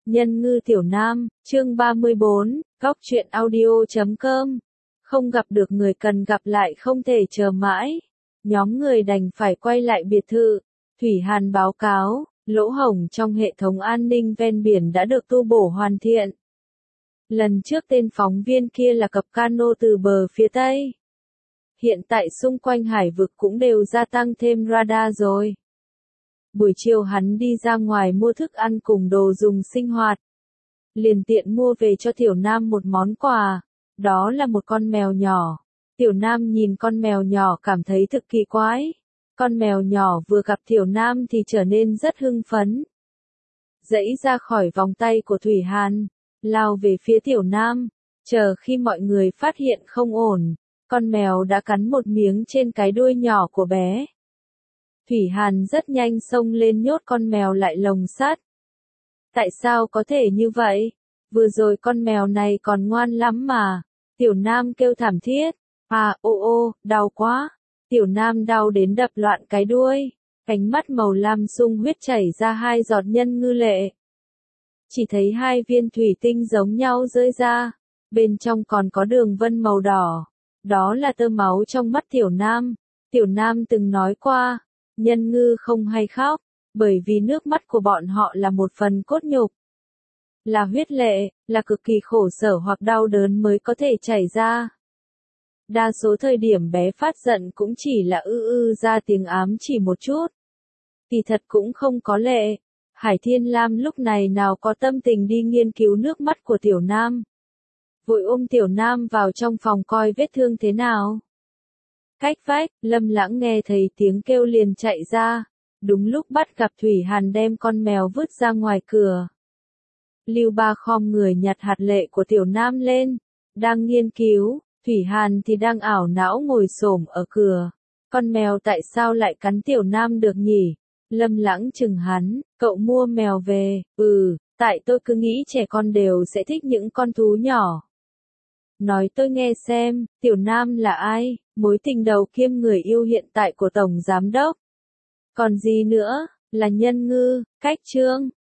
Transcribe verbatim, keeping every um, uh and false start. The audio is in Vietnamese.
Nhân ngư tiểu nam, chương ba mươi bốn, góc truyện audio chấm com. Không gặp được người cần gặp lại không thể chờ mãi. Nhóm người đành phải quay lại biệt thự. Thủy Hàn báo cáo, lỗ hổng trong hệ thống an ninh ven biển đã được tu bổ hoàn thiện. Lần trước tên phóng viên kia là cặp cano từ bờ phía Tây. Hiện tại xung quanh hải vực cũng đều gia tăng thêm radar rồi. Buổi chiều hắn đi ra ngoài mua thức ăn cùng đồ dùng sinh hoạt. Liền tiện mua về cho Tiểu Nam một món quà. Đó là một con mèo nhỏ. Tiểu Nam nhìn con mèo nhỏ cảm thấy thực kỳ quái. Con mèo nhỏ vừa gặp Tiểu Nam thì trở nên rất hưng phấn. Giãy ra khỏi vòng tay của Thủy Hàn, lao về phía Tiểu Nam. Chờ khi mọi người phát hiện không ổn, con mèo đã cắn một miếng trên cái đuôi nhỏ của bé. Thủy Hàn rất nhanh xông lên nhốt con mèo lại lồng sắt. Tại sao có thể như vậy? Vừa rồi con mèo này còn ngoan lắm mà. Tiểu Nam kêu thảm thiết. À ô ô, đau quá. Tiểu Nam đau đến đập loạn cái đuôi. Cánh mắt màu lam sung huyết chảy ra hai giọt nhân ngư lệ. Chỉ thấy hai viên thủy tinh giống nhau rơi ra. Bên trong còn có đường vân màu đỏ. Đó là tơ máu trong mắt Tiểu Nam. Tiểu Nam từng nói qua. Nhân ngư không hay khóc, bởi vì nước mắt của bọn họ là một phần cốt nhục. Là huyết lệ, là cực kỳ khổ sở hoặc đau đớn mới có thể chảy ra. Đa số thời điểm bé phát giận cũng chỉ là ư ư ra tiếng ám chỉ một chút. Thì thật cũng không có lệ. Hải Thiên Lam lúc này nào có tâm tình đi nghiên cứu nước mắt của Tiểu Nam. Vội ôm Tiểu Nam vào trong phòng coi vết thương thế nào. Cách vách, Lâm Lãng nghe thấy tiếng kêu liền chạy ra. Đúng lúc bắt gặp Thủy Hàn đem con mèo vứt ra ngoài cửa. Lưu Ba khom người nhặt hạt lệ của Tiểu Nam lên. Đang nghiên cứu, Thủy Hàn thì đang ảo não ngồi xổm ở cửa. Con mèo tại sao lại cắn Tiểu Nam được nhỉ? Lâm Lãng chừng hắn, cậu mua mèo về, ừ, tại tôi cứ nghĩ trẻ con đều sẽ thích những con thú nhỏ. Nói tôi nghe xem, Tiểu Nam là ai? Mối tình đầu kiêm người yêu hiện tại của Tổng Giám Đốc. Còn gì nữa, là nhân ngư, cách chương.